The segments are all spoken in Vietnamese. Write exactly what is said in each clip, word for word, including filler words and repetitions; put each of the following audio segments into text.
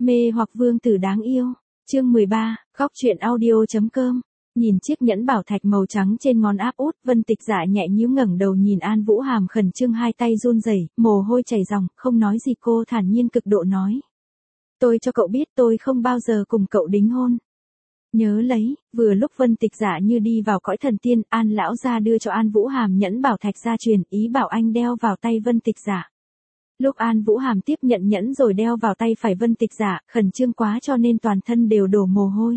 Mê hoặc vương tử đáng yêu. Chương mười ba, góc truyện audio.com. Nhìn chiếc nhẫn bảo thạch màu trắng trên ngón áp út, Vân Tịch Dạ nhẹ nhíu ngẩng đầu nhìn An Vũ Hàm khẩn trương hai tay run rẩy, mồ hôi chảy ròng, không nói gì cô thản nhiên cực độ nói. Tôi cho cậu biết tôi không bao giờ cùng cậu đính hôn. Nhớ lấy, vừa lúc Vân Tịch Dạ như đi vào cõi thần tiên, An lão gia đưa cho An Vũ Hàm nhẫn bảo thạch gia truyền, ý bảo anh đeo vào tay Vân Tịch Dạ. Lúc An Vũ Hàm tiếp nhận nhẫn rồi đeo vào tay phải Vân Tịch Dạ, khẩn trương quá cho nên toàn thân đều đổ mồ hôi.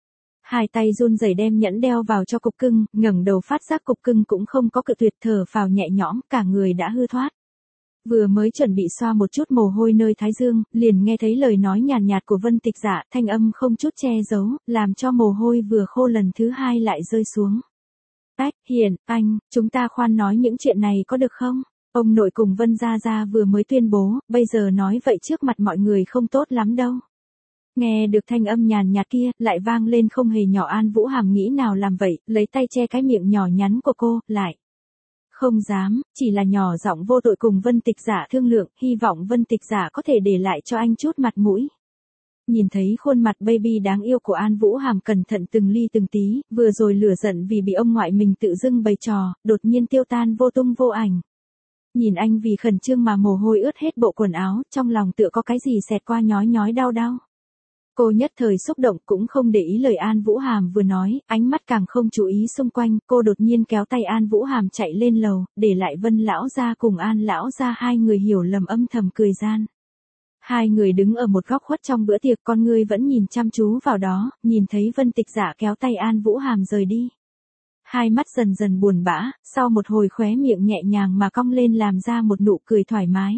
Hai tay run rẩy đem nhẫn đeo vào cho cục cưng, ngẩng đầu phát giác cục cưng cũng không có cự tuyệt, thở phào nhẹ nhõm, cả người đã hư thoát. Vừa mới chuẩn bị xoa một chút mồ hôi nơi thái dương, liền nghe thấy lời nói nhàn nhạt, nhạt của Vân Tịch Dạ, thanh âm không chút che giấu, làm cho mồ hôi vừa khô lần thứ hai lại rơi xuống. Ách, Hiền, anh, chúng ta khoan nói những chuyện này có được không? Ông nội cùng Vân Gia Gia vừa mới tuyên bố, bây giờ nói vậy trước mặt mọi người không tốt lắm đâu. Nghe được thanh âm nhàn nhạt kia, lại vang lên không hề nhỏ. An Vũ Hàm nghĩ nào làm vậy, lấy tay che cái miệng nhỏ nhắn của cô, lại. Không dám, chỉ là nhỏ giọng vô tội cùng Vân Tịch Dạ thương lượng, hy vọng Vân Tịch Dạ có thể để lại cho anh chút mặt mũi. Nhìn thấy khuôn mặt baby đáng yêu của An Vũ Hàm cẩn thận từng ly từng tí, vừa rồi lửa giận vì bị ông ngoại mình tự dưng bày trò, đột nhiên tiêu tan vô tung vô ảnh. Nhìn anh vì khẩn trương mà mồ hôi ướt hết bộ quần áo, trong lòng tựa có cái gì xẹt qua nhói nhói đau đau. Cô nhất thời xúc động cũng không để ý lời An Vũ Hàm vừa nói, ánh mắt càng không chú ý xung quanh, cô đột nhiên kéo tay An Vũ Hàm chạy lên lầu, để lại Vân lão gia cùng An lão gia hai người hiểu lầm âm thầm cười gian. Hai người đứng ở một góc khuất trong bữa tiệc, con người vẫn nhìn chăm chú vào đó, nhìn thấy Vân Tịch Dạ kéo tay An Vũ Hàm rời đi. Hai mắt dần dần buồn bã, sau một hồi khóe miệng nhẹ nhàng mà cong lên làm ra một nụ cười thoải mái.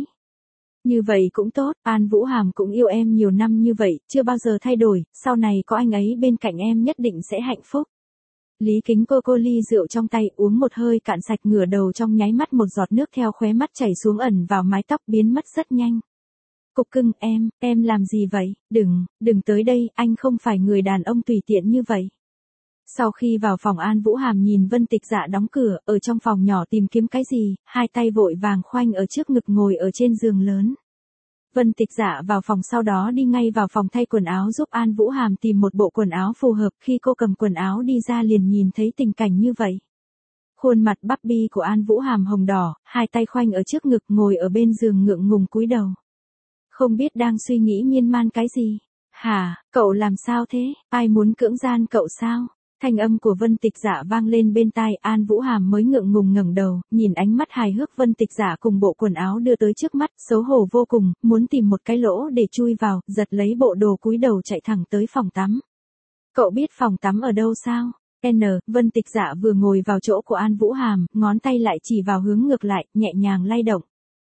Như vậy cũng tốt, An Vũ Hàm cũng yêu em nhiều năm như vậy, chưa bao giờ thay đổi, sau này có anh ấy bên cạnh em nhất định sẽ hạnh phúc. Lý Kính cô cô ly rượu trong tay, uống một hơi cạn sạch, ngửa đầu trong nháy mắt một giọt nước theo khóe mắt chảy xuống ẩn vào mái tóc biến mất rất nhanh. Cục cưng, em, em làm gì vậy, đừng, đừng tới đây, anh không phải người đàn ông tùy tiện như vậy. Sau khi vào phòng, An Vũ Hàm nhìn Vân Tịch Dạ đóng cửa, ở trong phòng nhỏ tìm kiếm cái gì, hai tay vội vàng khoanh ở trước ngực ngồi ở trên giường lớn. Vân Tịch Dạ vào phòng sau đó đi ngay vào phòng thay quần áo giúp An Vũ Hàm tìm một bộ quần áo phù hợp, khi cô cầm quần áo đi ra liền nhìn thấy tình cảnh như vậy. Khuôn mặt bắp bi của An Vũ Hàm hồng đỏ, hai tay khoanh ở trước ngực ngồi ở bên giường ngượng ngùng cúi đầu. Không biết đang suy nghĩ miên man cái gì. Hả, cậu làm sao thế, ai muốn cưỡng gian cậu sao? Thanh âm của Vân Tịch Dạ vang lên bên tai, An Vũ Hàm mới ngượng ngùng ngẩng đầu, nhìn ánh mắt hài hước Vân Tịch Dạ cùng bộ quần áo đưa tới trước mắt, xấu hổ vô cùng, muốn tìm một cái lỗ để chui vào, giật lấy bộ đồ cúi đầu chạy thẳng tới phòng tắm. Cậu biết phòng tắm ở đâu sao? N, Vân Tịch Dạ vừa ngồi vào chỗ của An Vũ Hàm, ngón tay lại chỉ vào hướng ngược lại, nhẹ nhàng lay động.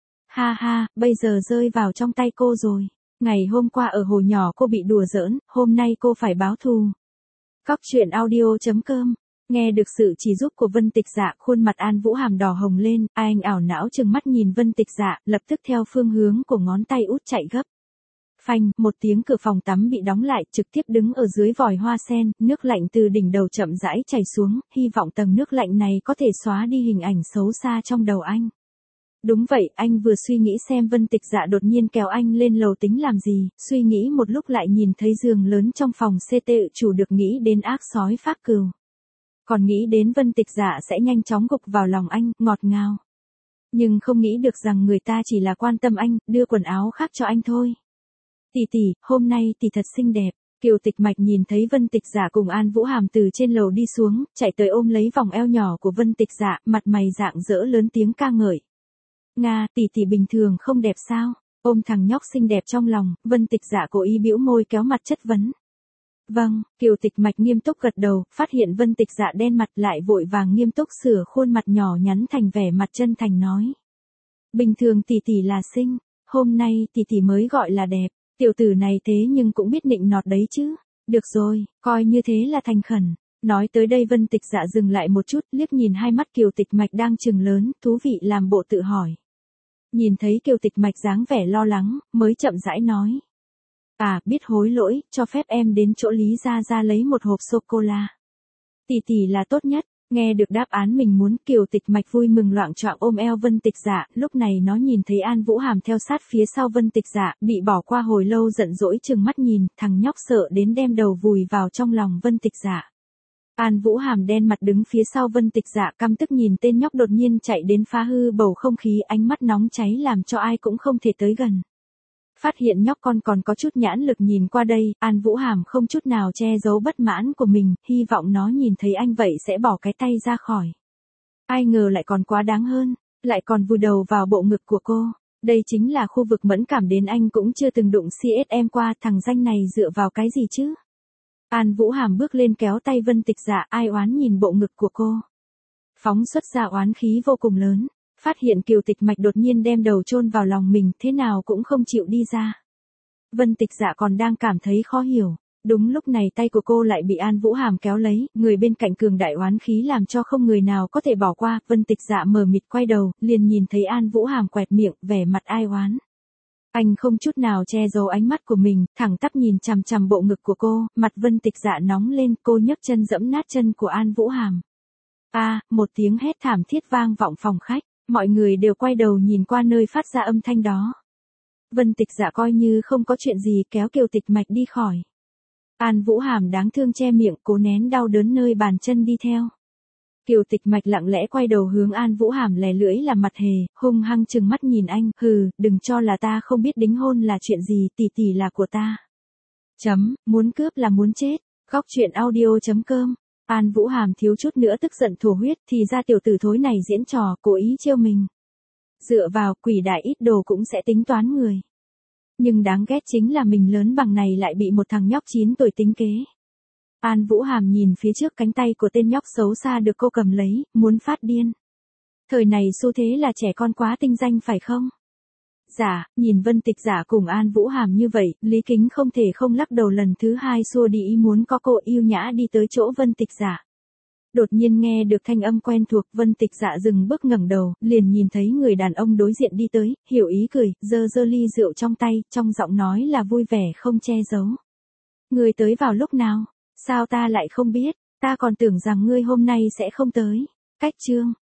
Ha ha, bây giờ rơi vào trong tay cô rồi. Ngày hôm qua ở hồ nhỏ cô bị đùa giỡn, hôm nay cô phải báo thù. Góc truyện audio.com. Nghe được sự chỉ giúp của Vân Tịch Dạ, khuôn mặt An Vũ Hàm đỏ hồng lên, anh ảo não trừng mắt nhìn Vân Tịch Dạ, lập tức theo phương hướng của ngón tay út chạy gấp. Phanh, một tiếng, cửa phòng tắm bị đóng lại, trực tiếp đứng ở dưới vòi hoa sen, nước lạnh từ đỉnh đầu chậm rãi chảy xuống, hy vọng tầng nước lạnh này có thể xóa đi hình ảnh xấu xa trong đầu anh. Đúng vậy, anh vừa suy nghĩ xem Vân Tịch Dạ đột nhiên kéo anh lên lầu tính làm gì, suy nghĩ một lúc lại nhìn thấy giường lớn trong phòng xê tê chủ được nghĩ đến ác sói phác cừu. Còn nghĩ đến Vân Tịch Dạ sẽ nhanh chóng gục vào lòng anh, ngọt ngào. Nhưng không nghĩ được rằng người ta chỉ là quan tâm anh, đưa quần áo khác cho anh thôi. Tỷ tỷ, hôm nay tỷ thật xinh đẹp. Kiều Tịch Mạch nhìn thấy Vân Tịch Dạ cùng An Vũ Hàm từ trên lầu đi xuống, chạy tới ôm lấy vòng eo nhỏ của Vân Tịch Dạ, mặt mày rạng rỡ lớn tiếng ca ngợi. Nga, tỷ tỷ bình thường không đẹp sao? Ôm thằng nhóc xinh đẹp trong lòng, Vân Tịch Dạ cố ý bĩu môi kéo mặt chất vấn. Vâng, Kiều Tịch Mạch nghiêm túc gật đầu, phát hiện Vân Tịch Dạ đen mặt lại vội vàng nghiêm túc sửa khuôn mặt nhỏ nhắn thành vẻ mặt chân thành nói. Bình thường tỷ tỷ là xinh, hôm nay tỷ tỷ mới gọi là đẹp, tiểu tử này thế nhưng cũng biết nịnh nọt đấy chứ. Được rồi, coi như thế là thành khẩn. Nói tới đây Vân Tịch Dạ dừng lại một chút, liếc nhìn hai mắt Kiều Tịch Mạch đang trừng lớn, thú vị làm bộ tự hỏi. Nhìn thấy Kiều Tịch Mạch dáng vẻ lo lắng, mới chậm rãi nói. À, biết hối lỗi, cho phép em đến chỗ Lý Gia Gia lấy một hộp sô-cô-la. Tỷ tỷ là tốt nhất, Nghe được đáp án mình muốn, Kiều Tịch Mạch vui mừng loạng choạng ôm eo Vân Tịch Dạ, lúc này nó nhìn thấy An Vũ Hàm theo sát phía sau Vân Tịch Dạ, bị bỏ qua hồi lâu giận dỗi trừng mắt nhìn, thằng nhóc sợ đến đem đầu vùi vào trong lòng Vân Tịch Dạ. An Vũ Hàm đen mặt đứng phía sau Vân Tịch Dạ căm tức nhìn tên nhóc đột nhiên chạy đến phá hư bầu không khí, ánh mắt nóng cháy làm cho ai cũng không thể tới gần. Phát hiện nhóc con còn có chút nhãn lực nhìn qua đây, An Vũ Hàm không chút nào che giấu bất mãn của mình, hy vọng nó nhìn thấy anh vậy sẽ bỏ cái tay ra khỏi. Ai ngờ lại còn quá đáng hơn, lại còn vùi đầu vào bộ ngực của cô. Đây chính là khu vực mẫn cảm đến anh cũng chưa từng đụng xê ét em qua, thằng danh này dựa vào cái gì chứ? An Vũ Hàm bước lên kéo tay Vân Tịch Dạ, ai oán nhìn bộ ngực của cô. Phóng xuất ra oán khí vô cùng lớn. Phát hiện Kiều Tịch Mạch đột nhiên đem đầu chôn vào lòng mình, thế nào cũng không chịu đi ra. Vân Tịch Dạ còn đang cảm thấy khó hiểu. Đúng lúc này tay của cô lại bị An Vũ Hàm kéo lấy, người bên cạnh cường đại oán khí làm cho không người nào có thể bỏ qua. Vân Tịch Dạ mờ mịt quay đầu, liền nhìn thấy An Vũ Hàm quẹt miệng, vẻ mặt ai oán. Anh không chút nào che giấu ánh mắt của mình, thẳng tắp nhìn chằm chằm bộ ngực của cô, mặt Vân Tịch Dạ nóng lên, cô nhấc chân giẫm nát chân của An Vũ Hàm. A, à, một tiếng hét thảm thiết vang vọng phòng khách. Mọi người đều quay đầu nhìn qua nơi phát ra âm thanh đó. Vân Tịch Dạ coi như không có chuyện gì kéo Kiều Tịch Mạch đi khỏi. An Vũ Hàm đáng thương che miệng cố nén đau đớn nơi bàn chân đi theo. Kiều Tịch Mạch lặng lẽ quay đầu hướng An Vũ Hàm lè lưỡi làm mặt hề, hung hăng trừng mắt nhìn anh, hừ, đừng cho là ta không biết đính hôn là chuyện gì, tỷ tỷ là của ta. Chấm, muốn cướp là muốn chết, góc truyện audio chấm com. An Vũ Hàm thiếu chút nữa tức giận thổ huyết, thì ra tiểu tử thối này diễn trò, cố ý trêu mình. Dựa vào quỷ đại ít đồ cũng sẽ tính toán người. Nhưng đáng ghét chính là mình lớn bằng này lại bị một thằng nhóc chín tuổi tính kế. An Vũ Hàm nhìn phía trước cánh tay của tên nhóc xấu xa được cô cầm lấy, muốn phát điên. Thời này xu thế là trẻ con quá tinh danh phải không? Dạ, nhìn Vân Tịch Dạ cùng An Vũ Hàm như vậy, Lý Kính không thể không lắc đầu lần thứ hai xua đi ý muốn có cô yêu nhã đi tới chỗ Vân Tịch Dạ. Đột nhiên nghe được thanh âm quen thuộc, Vân Tịch Dạ dừng bước ngẩng đầu, liền nhìn thấy người đàn ông đối diện đi tới, hiểu ý cười, giơ giơ ly rượu trong tay, trong giọng nói là vui vẻ không che giấu. Người tới vào lúc nào? Sao ta lại không biết? Ta còn tưởng rằng ngươi hôm nay sẽ không tới. Cách chương